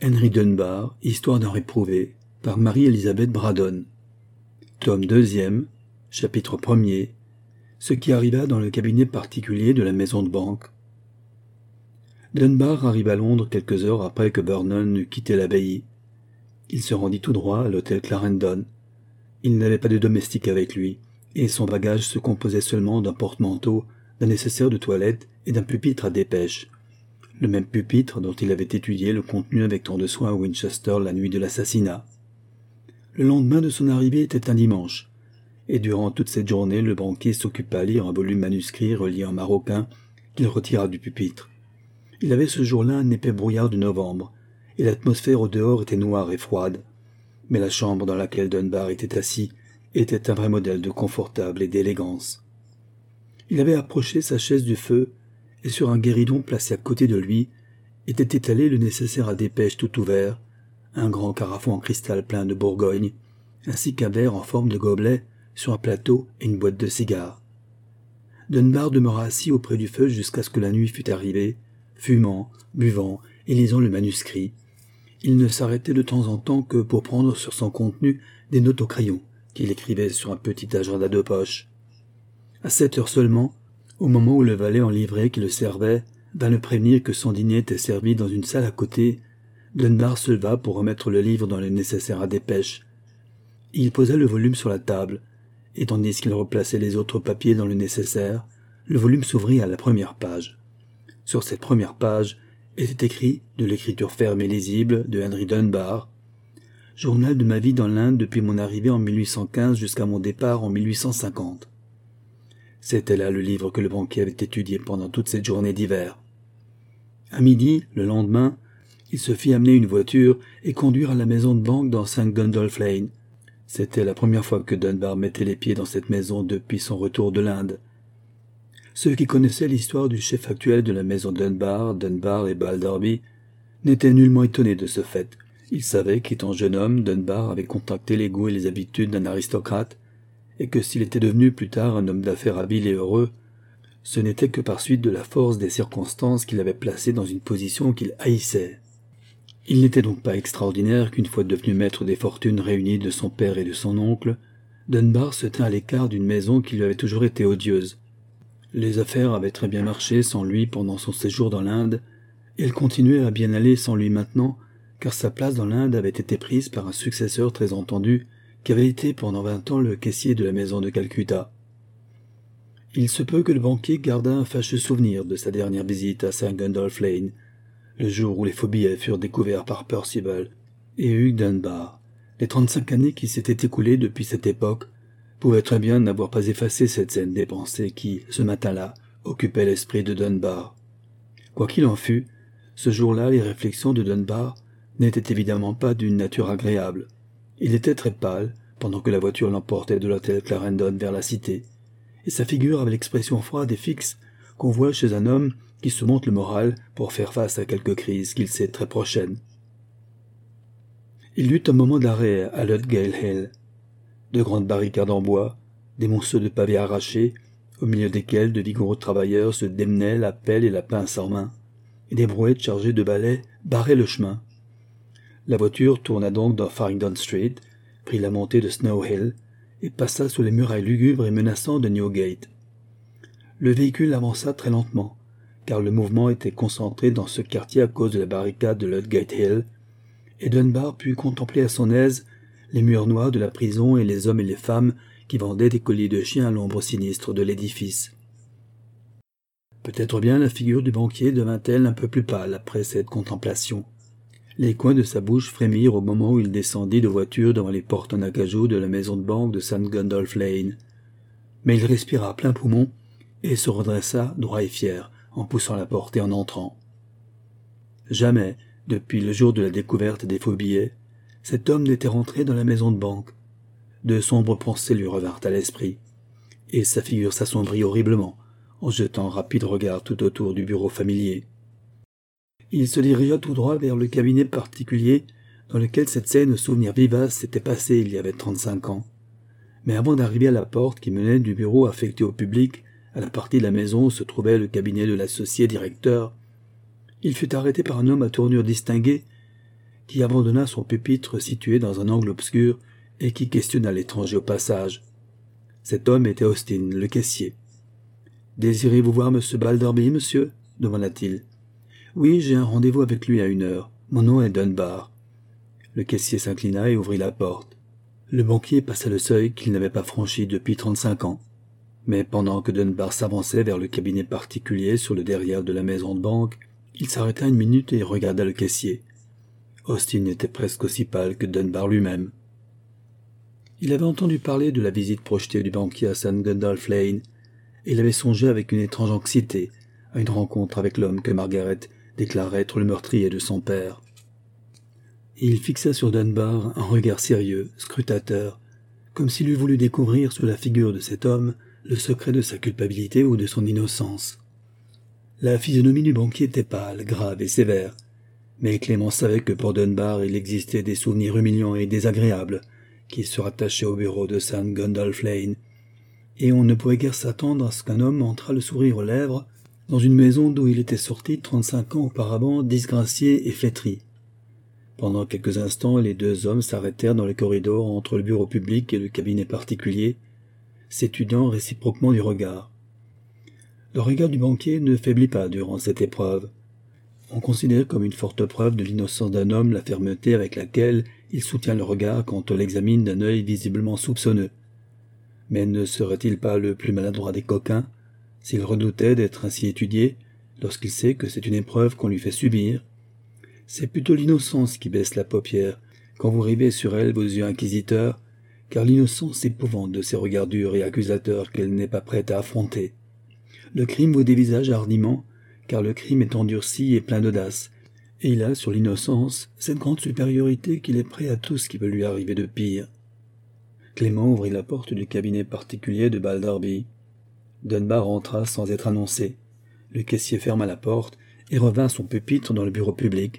Henry Dunbar, Histoire d'un réprouvé, par Marie-Elisabeth Braddon. Tome 2e, chapitre 1er. Ce qui arriva dans le cabinet particulier de la maison de banque. Dunbar arriva à Londres quelques heures après que Vernon eut quitté l'abbaye. Il se rendit tout droit à l'hôtel Clarendon. Il n'avait pas de domestique avec lui, et son bagage se composait seulement d'un porte-manteau, d'un nécessaire de toilette et d'un pupitre à dépêche. Le même pupitre dont il avait étudié le contenu avec tant de soin à Winchester la nuit de l'assassinat. Le lendemain de son arrivée était un dimanche, et durant toute cette journée le banquier s'occupa à lire un volume manuscrit relié en maroquin qu'il retira du pupitre. Il avait ce jour-là un épais brouillard de novembre, et l'atmosphère au dehors était noire et froide, mais la chambre dans laquelle Dunbar était assis était un vrai modèle de confortable et d'élégance. Il avait approché sa chaise du feu, et sur un guéridon placé à côté de lui était étalé le nécessaire à dépêche tout ouvert, un grand carafon en cristal plein de Bourgogne, ainsi qu'un verre en forme de gobelet sur un plateau et une boîte de cigares. Dunbar demeura assis auprès du feu jusqu'à ce que la nuit fût arrivée, fumant, buvant et lisant le manuscrit. Il ne s'arrêtait de temps en temps que pour prendre sur son contenu des notes au crayon qu'il écrivait sur un petit agenda de poche. À 7 heures seulement, au moment où le valet en livrée qui le servait vint le prévenir que son dîner était servi dans une salle à côté, Dunbar se leva pour remettre le livre dans le nécessaire à dépêche. Il posa le volume sur la table, et tandis qu'il replaçait les autres papiers dans le nécessaire, le volume s'ouvrit à la première page. Sur cette première page était écrit, de l'écriture ferme et lisible, de Henry Dunbar, « Journal de ma vie dans l'Inde depuis mon arrivée en 1815 jusqu'à mon départ en 1850. » C'était là le livre que le banquier avait étudié pendant toute cette journée d'hiver. À midi, le lendemain, il se fit amener une voiture et conduire à la maison de banque dans St. Gundolph Lane. C'était la première fois que Dunbar mettait les pieds dans cette maison depuis son retour de l'Inde. Ceux qui connaissaient l'histoire du chef actuel de la maison Dunbar et Balderby, n'étaient nullement étonnés de ce fait. Ils savaient qu'étant jeune homme, Dunbar avait contracté les goûts et les habitudes d'un aristocrate, et que s'il était devenu plus tard un homme d'affaires habile et heureux, ce n'était que par suite de la force des circonstances qui l'avaient placé dans une position qu'il haïssait. Il n'était donc pas extraordinaire qu'une fois devenu maître des fortunes réunies de son père et de son oncle, Dunbar se tint à l'écart d'une maison qui lui avait toujours été odieuse. Les affaires avaient très bien marché sans lui pendant son séjour dans l'Inde, et elles continuaient à bien aller sans lui maintenant, car sa place dans l'Inde avait été prise par un successeur très entendu, qui avait été pendant 20 ans le caissier de la maison de Calcutta. Il se peut que le banquier gardât un fâcheux souvenir de sa dernière visite à St. Gundolph Lane, le jour où les faux billets furent découverts par Percival et Hugh Dunbar. Les 35 années qui s'étaient écoulées depuis cette époque pouvaient très bien n'avoir pas effacé cette scène des pensées qui, ce matin-là, occupait l'esprit de Dunbar. Quoi qu'il en fût, ce jour-là, les réflexions de Dunbar n'étaient évidemment pas d'une nature agréable. Il était très pâle, pendant que la voiture l'emportait de l'hôtel Clarendon vers la cité, et sa figure avait l'expression froide et fixe qu'on voit chez un homme qui se monte le moral pour faire face à quelque crise qu'il sait très prochaine. Il y eut un moment d'arrêt à Ludgate Hill. De grandes barricades en bois, des monceaux de pavés arrachés, au milieu desquels de vigoureux travailleurs se démenaient la pelle et la pince en main, et des brouettes chargées de balais barraient le chemin. La voiture tourna donc dans Farringdon Street, prit la montée de Snow Hill, et passa sous les murailles lugubres et menaçantes de Newgate. Le véhicule avança très lentement, car le mouvement était concentré dans ce quartier à cause de la barricade de Ludgate Hill, et Dunbar put contempler à son aise les murs noirs de la prison et les hommes et les femmes qui vendaient des colliers de chiens à l'ombre sinistre de l'édifice. Peut-être bien la figure du banquier devint-elle un peu plus pâle après cette contemplation. Les coins de sa bouche frémirent au moment où il descendit de voiture devant les portes en acajou de la maison de banque de St. Gundolph Lane. Mais il respira à plein poumon et se redressa droit et fier en poussant la porte et en entrant. Jamais, depuis le jour de la découverte des faux billets, cet homme n'était rentré dans la maison de banque. De sombres pensées lui revinrent à l'esprit, et sa figure s'assombrit horriblement en jetant un rapide regard tout autour du bureau familier. Il se dirigea tout droit vers le cabinet particulier dans lequel cette scène au souvenir vivace s'était passée il y avait 35 ans. Mais avant d'arriver à la porte qui menait du bureau affecté au public à la partie de la maison où se trouvait le cabinet de l'associé directeur, il fut arrêté par un homme à tournure distinguée qui abandonna son pupitre situé dans un angle obscur et qui questionna l'étranger au passage. Cet homme était Austin, le caissier. « Désirez-vous voir M. Balderby, monsieur » demanda-t-il. « Oui, j'ai un rendez-vous avec lui à 1 heure. Mon nom est Dunbar. » Le caissier s'inclina et ouvrit la porte. Le banquier passa le seuil qu'il n'avait pas franchi depuis 35 ans. Mais pendant que Dunbar s'avançait vers le cabinet particulier sur le derrière de la maison de banque, il s'arrêta 1 minute et regarda le caissier. Austin était presque aussi pâle que Dunbar lui-même. Il avait entendu parler de la visite projetée du banquier à St. Gundolph Lane, et il avait songé avec une étrange anxiété à une rencontre avec l'homme que Margaret déclarait être le meurtrier de son père. Il fixa sur Dunbar un regard sérieux, scrutateur, comme s'il eût voulu découvrir sous la figure de cet homme le secret de sa culpabilité ou de son innocence. La physionomie du banquier était pâle, grave et sévère, mais Clément savait que pour Dunbar il existait des souvenirs humiliants et désagréables qui se rattachaient au bureau de St. Gundolph Lane, et on ne pouvait guère s'attendre à ce qu'un homme entrât le sourire aux lèvres dans une maison d'où il était sorti 35 ans auparavant disgracié et flétri. Pendant quelques instants, les 2 hommes s'arrêtèrent dans le corridor entre le bureau public et le cabinet particulier, s'étudiant réciproquement du regard. Le regard du banquier ne faiblit pas durant cette épreuve. On considère comme une forte preuve de l'innocence d'un homme la fermeté avec laquelle il soutient le regard quand on l'examine d'un œil visiblement soupçonneux. Mais ne serait-il pas le plus maladroit des coquins, s'il redoutait d'être ainsi étudié, lorsqu'il sait que c'est une épreuve qu'on lui fait subir? C'est plutôt l'innocence qui baisse la paupière quand vous rivez sur elle vos yeux inquisiteurs, car l'innocence s'épouvante de ces regards durs et accusateurs qu'elle n'est pas prête à affronter. Le crime vous dévisage hardiment, car le crime est endurci et plein d'audace, et il a sur l'innocence cette grande supériorité qu'il est prêt à tout ce qui peut lui arriver de pire. Clément ouvrit la porte du cabinet particulier de Balderby. Dunbar entra sans être annoncé. Le caissier ferma la porte et revint à son pupitre dans le bureau public.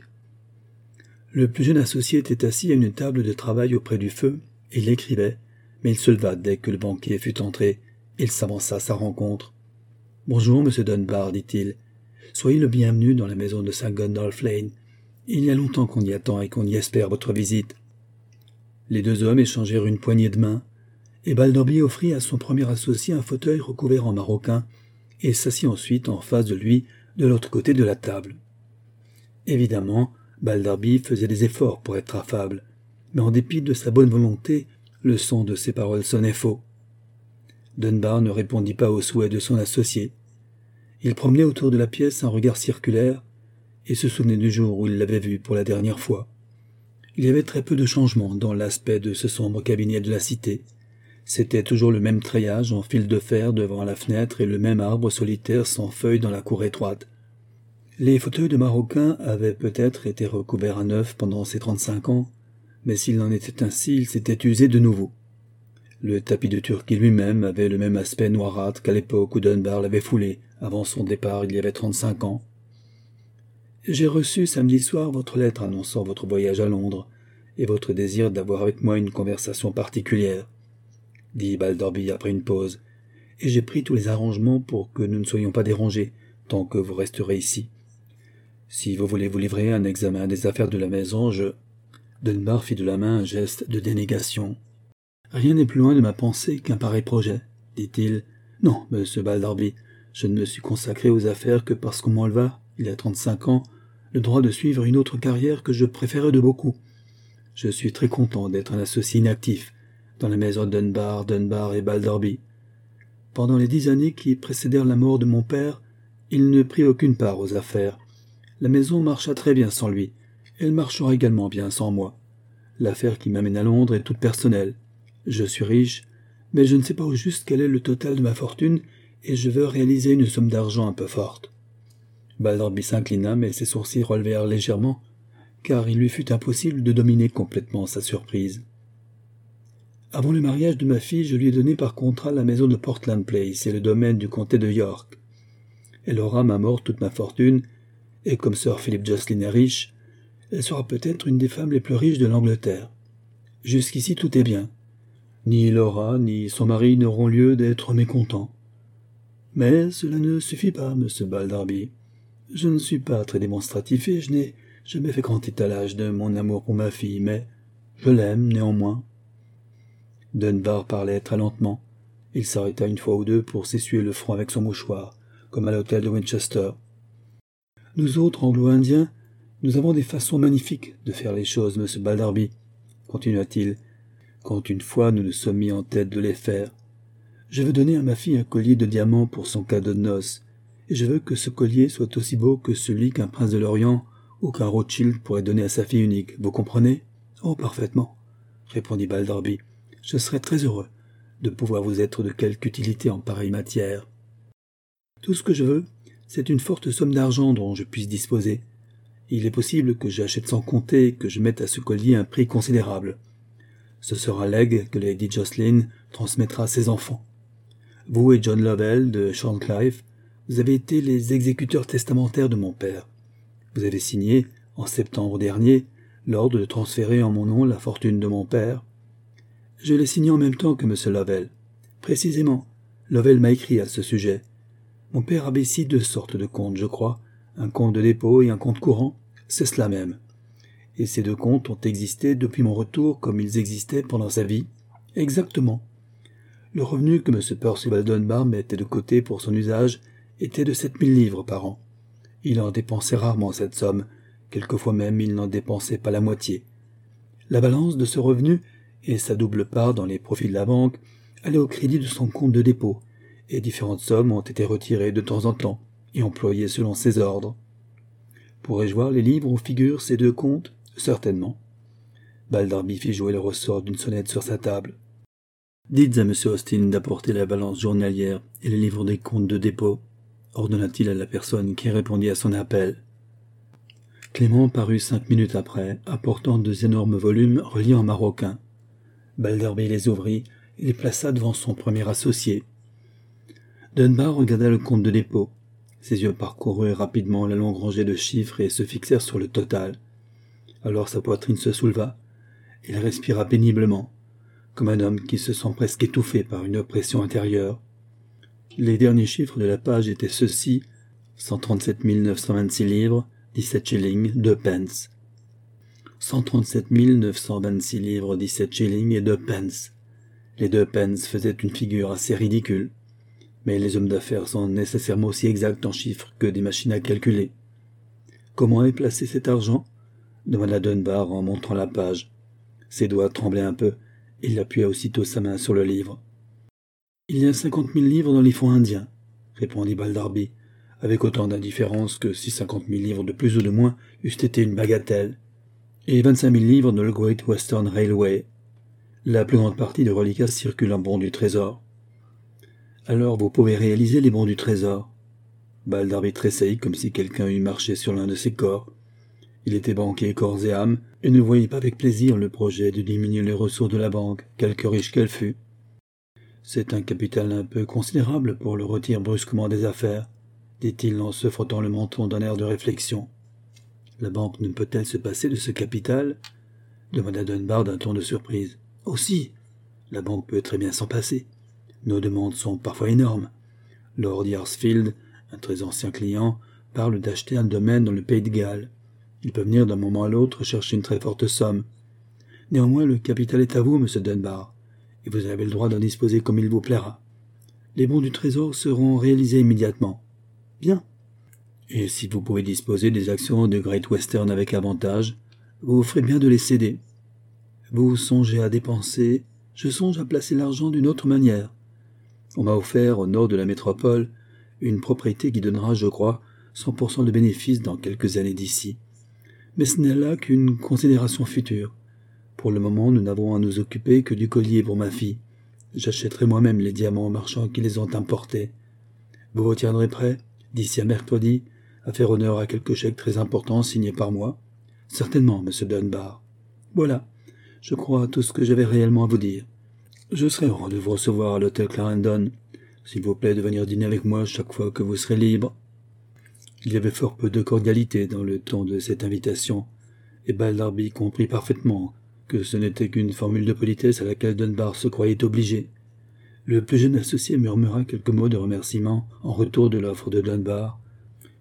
Le plus jeune associé était assis à une table de travail auprès du feu, et il écrivait, mais il se leva dès que le banquier fut entré, et il s'avança à sa rencontre. « Bonjour, monsieur Dunbar, dit-il. Soyez le bienvenu dans la maison de St. Gundolph Lane. Il y a longtemps qu'on y attend et qu'on y espère votre visite. » Les 2 hommes échangèrent une poignée de main, et Balderby offrit à son premier associé un fauteuil recouvert en maroquin, et s'assit ensuite en face de lui, de l'autre côté de la table. Évidemment, Balderby faisait des efforts pour être affable, mais en dépit de sa bonne volonté, le son de ses paroles sonnait faux. Dunbar ne répondit pas au souhait de son associé. Il promenait autour de la pièce un regard circulaire, et se souvenait du jour où il l'avait vu pour la dernière fois. Il y avait très peu de changement dans l'aspect de ce sombre cabinet de la cité. C'était toujours le même treillage en fil de fer devant la fenêtre et le même arbre solitaire sans feuilles dans la cour étroite. Les fauteuils de maroquin avaient peut-être été recouverts à neuf pendant ces 35 ans, mais s'il en était ainsi, il s'était usé de nouveau. Le tapis de Turquie lui-même avait le même aspect noirâtre qu'à l'époque où Dunbar l'avait foulé, avant son départ il y avait 35 ans. « J'ai reçu samedi soir votre lettre annonçant votre voyage à Londres et votre désir d'avoir avec moi une conversation particulière, » dit Balderby après une pause, « et j'ai pris tous les arrangements pour que nous ne soyons pas dérangés tant que vous resterez ici. Si vous voulez vous livrer à un examen des affaires de la maison, je... » Dunbar fit de la main un geste de dénégation. « Rien n'est plus loin de ma pensée qu'un pareil projet, » dit-il. « Non, monsieur Balderby, je ne me suis consacré aux affaires que parce qu'on m'enleva, il y a 35 ans, le droit de suivre une autre carrière que je préférais de beaucoup. Je suis très content d'être un associé inactif dans la maison Dunbar et Balderby. Pendant les 10 années qui précédèrent la mort de mon père, il ne prit aucune part aux affaires. La maison marcha très bien sans lui. Elle marchera également bien sans moi. L'affaire qui m'amène à Londres est toute personnelle. Je suis riche, mais je ne sais pas au juste quel est le total de ma fortune et je veux réaliser une somme d'argent un peu forte. » Balderby s'inclina, mais ses sourcils relevèrent légèrement, car il lui fut impossible de dominer complètement sa surprise. « Avant le mariage de ma fille, je lui ai donné par contrat la maison de Portland Place et le domaine du comté de York. Elle aura à ma mort toute ma fortune, et comme Sir Philip Jocelyn est riche, elle sera peut-être une des femmes les plus riches de l'Angleterre. Jusqu'ici tout est bien. Ni Laura, ni son mari n'auront lieu d'être mécontents. Mais cela ne suffit pas, monsieur Balderby. Je ne suis pas très démonstratif et je n'ai jamais fait grand étalage de mon amour pour ma fille, mais je l'aime néanmoins. » Dunbar parlait très lentement. Il s'arrêta une fois ou deux pour s'essuyer le front avec son mouchoir, comme à l'hôtel de Winchester. « Nous autres Anglo-Indiens, nous avons des façons magnifiques de faire les choses, monsieur Balderby, » continua-t-il, quand une fois nous nous sommes mis en tête de les faire. « Je veux donner à ma fille un collier de diamants pour son cadeau de noces, et je veux que ce collier soit aussi beau que celui qu'un prince de l'Orient ou qu'un Rothschild pourrait donner à sa fille unique, vous comprenez ? »« Oh, parfaitement, » répondit Balderby. « Je serais très heureux de pouvoir vous être de quelque utilité en pareille matière. Tout ce que je veux, c'est une forte somme d'argent dont je puisse disposer. Il est possible que j'achète sans compter et que je mette à ce collier un prix considérable. Ce sera legs que Lady Jocelyn transmettra à ses enfants. Vous et John Lovell de Shorncliffe, vous avez été les exécuteurs testamentaires de mon père. Vous avez signé, en septembre dernier, l'ordre de transférer en mon nom la fortune de mon père. Je l'ai signé en même temps que M. Lovell. Précisément, Lovell m'a écrit à ce sujet. Mon père avait ici 2 sortes de comptes, je crois, un compte de dépôt et un compte courant, c'est cela même. Et ces 2 comptes ont existé depuis mon retour comme ils existaient pendant sa vie. Exactement. Le revenu que M. Percival Dunbar mettait de côté pour son usage était de 7000 livres par an. Il en dépensait rarement cette somme, quelquefois même il n'en dépensait pas la moitié. La balance de ce revenu et sa double part dans les profits de la banque allaient au crédit de son compte de dépôt, et différentes sommes ont été retirées de temps en temps et employées selon ses ordres. Pourrais-je voir les livres où figurent ces 2 comptes ? Certainement. Balderby fit jouer le ressort d'une sonnette sur sa table. Dites à M. Austin d'apporter la balance journalière et les livres des comptes de dépôt, ordonna-t-il à la personne qui répondit à son appel. Clément parut 5 minutes après, apportant 2 énormes volumes reliés en maroquin. Balderby les ouvrit et les plaça devant son premier associé. Dunbar regarda le compte de dépôt. Ses yeux parcoururent rapidement la longue rangée de chiffres et se fixèrent sur le total. Alors sa poitrine se souleva. Il respira péniblement, comme un homme qui se sent presque étouffé par une oppression intérieure. Les derniers chiffres de la page étaient ceux-ci: 137 926 livres, 17 shillings, 2 pence. 137 926 livres, 17 shillings et 2 pence. Les 2 pence faisaient une figure assez ridicule. Mais les hommes d'affaires sont nécessairement aussi exacts en chiffres que des machines à calculer. « Comment est placé cet argent » demanda Dunbar en montrant la page. Ses doigts tremblaient un peu. Il appuya aussitôt sa main sur le livre. « Il y a 50 000 livres dans les fonds indiens, » répondit Balderby, avec autant d'indifférence que si 50 000 livres de plus ou de moins eussent été une bagatelle, et 25 000 livres dans le Great Western Railway. La plus grande partie des reliquats circule en bons du trésor. « Alors vous pouvez réaliser les bons du trésor. » Balderby tressaillit comme si quelqu'un eût marché sur l'un de ses corps. Il était banquier corps et âme, et ne voyait pas avec plaisir le projet de diminuer les ressources de la banque, quelque riche qu'elle fût. « C'est un capital un peu considérable pour le retire brusquement des affaires, » dit-il en se frottant le menton d'un air de réflexion. « La banque ne peut-elle se passer de ce capital ?» demanda Dunbar d'un ton de surprise. « Aussi, la banque peut très bien s'en passer. Nos demandes sont parfois énormes. Lord Yarsfield, un très ancien client, parle d'acheter un domaine dans le pays de Galles. Il peut venir d'un moment à l'autre chercher une très forte somme. Néanmoins, le capital est à vous, monsieur Dunbar, et vous avez le droit d'en disposer comme il vous plaira. Les bons du trésor seront réalisés immédiatement. Bien. Et si vous pouvez disposer des actions de Great Western avec avantage, vous ferez bien de les céder. Vous songez à dépenser, je songe à placer l'argent d'une autre manière. On m'a offert, au nord de la métropole, une propriété qui donnera, je crois, 100% de bénéfices dans quelques années d'ici. Mais ce n'est là qu'une considération future. Pour le moment, nous n'avons à nous occuper que du collier pour ma fille. J'achèterai moi-même les diamants aux marchands qui les ont importés. Vous vous tiendrez prêt, d'ici à mercredi, à faire honneur à quelque chèque très important signé par moi? Certainement, monsieur Dunbar. Voilà, je crois à tout ce que j'avais réellement à vous dire. Je serai heureux de vous recevoir à l'hôtel Clarendon. S'il vous plaît de venir dîner avec moi chaque fois que vous serez libre. Il y avait fort peu de cordialité dans le ton de cette invitation, et Balderby comprit parfaitement que ce n'était qu'une formule de politesse à laquelle Dunbar se croyait obligé. Le plus jeune associé murmura quelques mots de remerciement en retour de l'offre de Dunbar,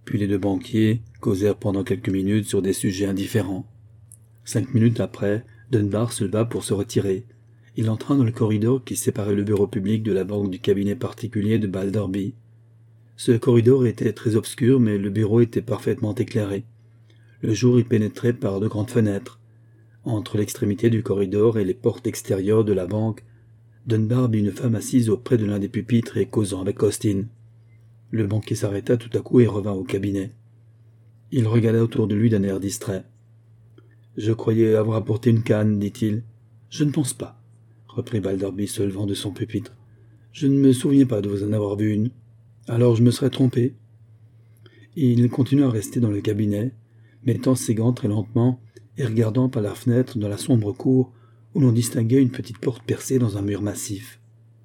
Puis les deux banquiers causèrent pendant quelques minutes sur des sujets indifférents. 5 minutes après, Dunbar se leva pour se retirer. Il entra dans le corridor qui séparait le bureau public de la banque du cabinet particulier de Balderby. Ce corridor était très obscur, mais le bureau était parfaitement éclairé. Le jour y pénétrait par de grandes fenêtres. Entre l'extrémité du corridor et les portes extérieures de la banque, Dunbar vit une femme assise auprès de l'un des pupitres et causant avec Austin. Le banquier s'arrêta tout à coup et revint au cabinet. Il regarda autour de lui d'un air distrait. « Je croyais avoir apporté une canne, dit-il. »« Je ne pense pas, » reprit Balderby se levant de son pupitre. « Je ne me souviens pas de vous en avoir vu une. Alors je me serais trompé. » Il continua à rester dans le cabinet, mettant ses gants très lentement et regardant par la fenêtre dans la sombre cour où l'on distinguait une petite porte percée dans un mur massif.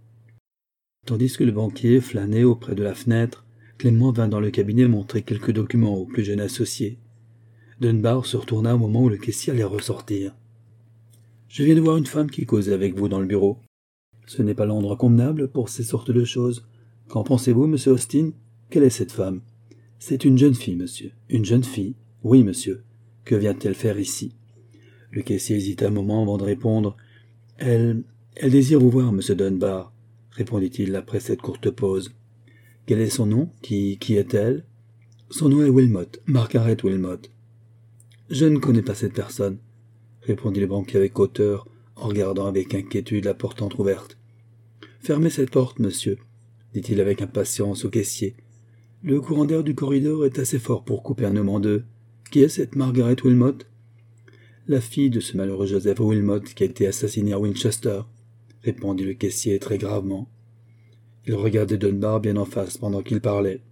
Tandis que le banquier flânait auprès de la fenêtre, Clément vint dans le cabinet montrer quelques documents au plus jeune associé. Dunbar se retourna au moment où le caissier allait ressortir. « Je viens de voir une femme qui causait avec vous dans le bureau. Ce n'est pas l'endroit convenable pour ces sortes de choses. Qu'en pensez-vous, monsieur Austin? Quelle est cette femme? » « C'est une jeune fille, monsieur. Une jeune fille? Oui, monsieur. Que vient-elle faire ici ?» Le caissier hésita un moment avant de répondre. « Elle désire vous voir, monsieur Dunbar, » répondit-il après cette courte pause. « Quel est son nom? Qui est-elle? » ?»« Son nom est Wilmot, Margaret Wilmot. »« Je ne connais pas cette personne, » répondit le banquier avec hauteur, en regardant avec inquiétude la porte entr'ouverte. « Fermez cette porte, monsieur, » dit-il avec impatience au caissier. « Le courant d'air du corridor est assez fort pour couper un homme en deux. Qui est cette Margaret Wilmot? » « La fille de ce malheureux Joseph Wilmot qui a été assassiné à Winchester, » répondit le caissier très gravement. Il regardait Dunbar bien en face pendant qu'il parlait.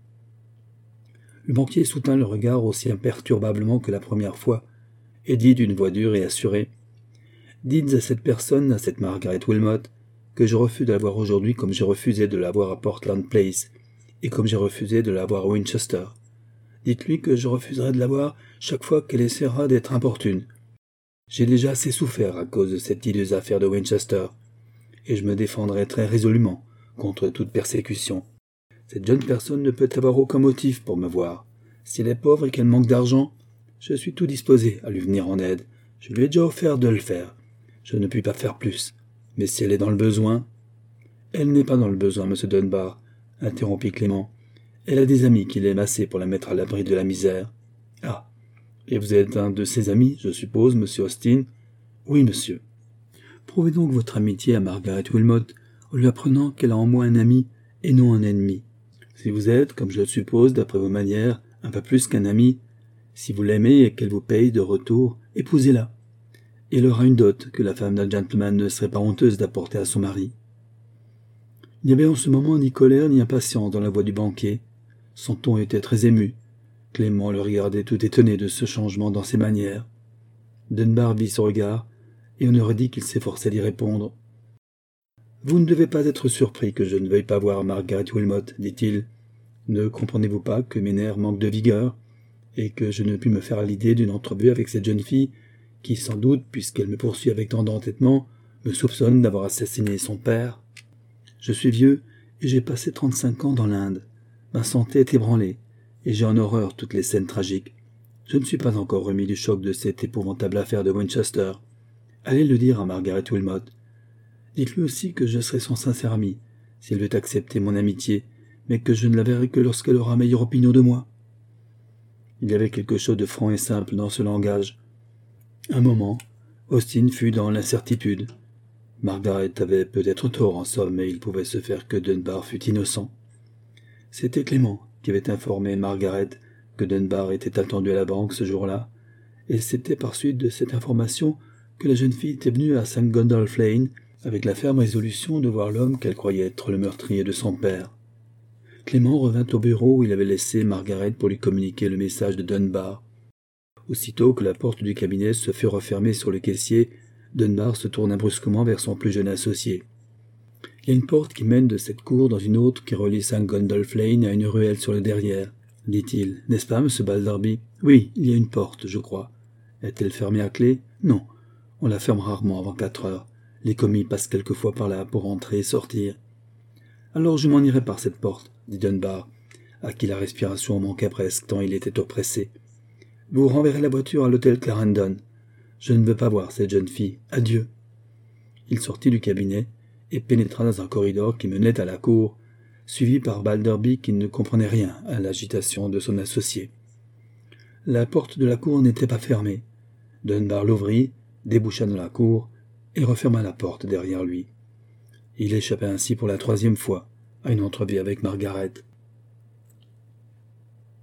Le banquier soutint le regard aussi imperturbablement que la première fois, et dit d'une voix dure et assurée. « Dites à cette personne, à cette Margaret Wilmot, que je refuse de la voir aujourd'hui comme j'ai refusé de la voir à Portland Place, et comme j'ai refusé de la voir à Winchester. Dites-lui que je refuserai de la voir chaque fois qu'elle essaiera d'être importune. J'ai déjà assez souffert à cause de cette hideuse affaire de Winchester, et je me défendrai très résolument contre toute persécution. Cette jeune personne ne peut avoir aucun motif pour me voir. Si elle est pauvre et qu'elle manque d'argent, je suis tout disposé à lui venir en aide. Je lui ai déjà offert de le faire. Je ne puis pas faire plus. Mais si elle est dans le besoin... »« Elle n'est pas dans le besoin, monsieur Dunbar, » interrompit Clément. « Elle a des amis qui l'aiment assez pour la mettre à l'abri de la misère. »« Ah, et vous êtes un de ses amis, je suppose, monsieur Austin? »« Oui, monsieur. »« Prouvez donc votre amitié à Margaret Wilmot en lui apprenant qu'elle a en moi un ami et non un ennemi. Si vous êtes, comme je le suppose, d'après vos manières, un peu plus qu'un ami, si vous l'aimez et qu'elle vous paye de retour, épousez-la. Elle aura une dot que la femme d'un gentleman ne serait pas honteuse d'apporter à son mari. » Il n'y avait en ce moment ni colère ni impatience dans la voix du banquier. Son ton était très ému. Clément le regardait tout étonné de ce changement dans ses manières. Dunbar vit son regard, et on aurait dit qu'il s'efforçait d'y répondre. « Vous ne devez pas être surpris que je ne veuille pas voir Margaret Wilmot, dit-il. Ne comprenez-vous pas que mes nerfs manquent de vigueur, et que je ne puis me faire à l'idée d'une entrevue avec cette jeune fille, qui, sans doute, puisqu'elle me poursuit avec tant d'entêtement, me soupçonne d'avoir assassiné son père? Je suis vieux, et j'ai passé 35 ans dans l'Inde. Ma santé est ébranlée, et j'ai en horreur toutes les scènes tragiques. Je ne suis pas encore remis du choc de cette épouvantable affaire de Winchester. Allez le dire à Margaret Wilmot. Dites-lui aussi que je serai son sincère ami, si elle veut accepter mon amitié, mais que je ne la verrai que lorsqu'elle aura meilleure opinion de moi. » Il y avait quelque chose de franc et simple dans ce langage. Un moment, Austin fut dans l'incertitude. Margaret avait peut-être tort en somme, mais il pouvait se faire que Dunbar fût innocent. C'était Clément qui avait informé Margaret que Dunbar était attendu à la banque ce jour-là, et c'était par suite de cette information que la jeune fille était venue à St. Gundolph Lane avec la ferme résolution de voir l'homme qu'elle croyait être le meurtrier de son père. Clément revint au bureau où il avait laissé Margaret pour lui communiquer le message de Dunbar. Aussitôt que la porte du cabinet se fut refermée sur le caissier, Dunbar se tourna brusquement vers son plus jeune associé. « Il y a une porte qui mène de cette cour dans une autre qui relie St. Gundolph Lane à une ruelle sur le derrière, » dit-il. « N'est-ce pas, monsieur Balderby ? » ?»« Oui, il y a une porte, je crois. » »« Est-elle fermée à clé ? » ?»« Non, on la ferme rarement avant 4 heures. Les commis passent quelquefois par là pour entrer et sortir. »« Alors je m'en irai par cette porte, » dit Dunbar. à qui la respiration manquait presque tant il était oppressé. « Vous renverrez la voiture à l'hôtel Clarendon. Je ne veux pas voir cette jeune fille. Adieu. » Il sortit du cabinet et pénétra dans un corridor qui menait à la cour, suivi par Balderby qui ne comprenait rien à l'agitation de son associé. La porte de la cour n'était pas fermée. Dunbar l'ouvrit, déboucha dans la cour et referma la porte derrière lui. Il échappait ainsi pour la 3e fois à une entrevue avec Margaret.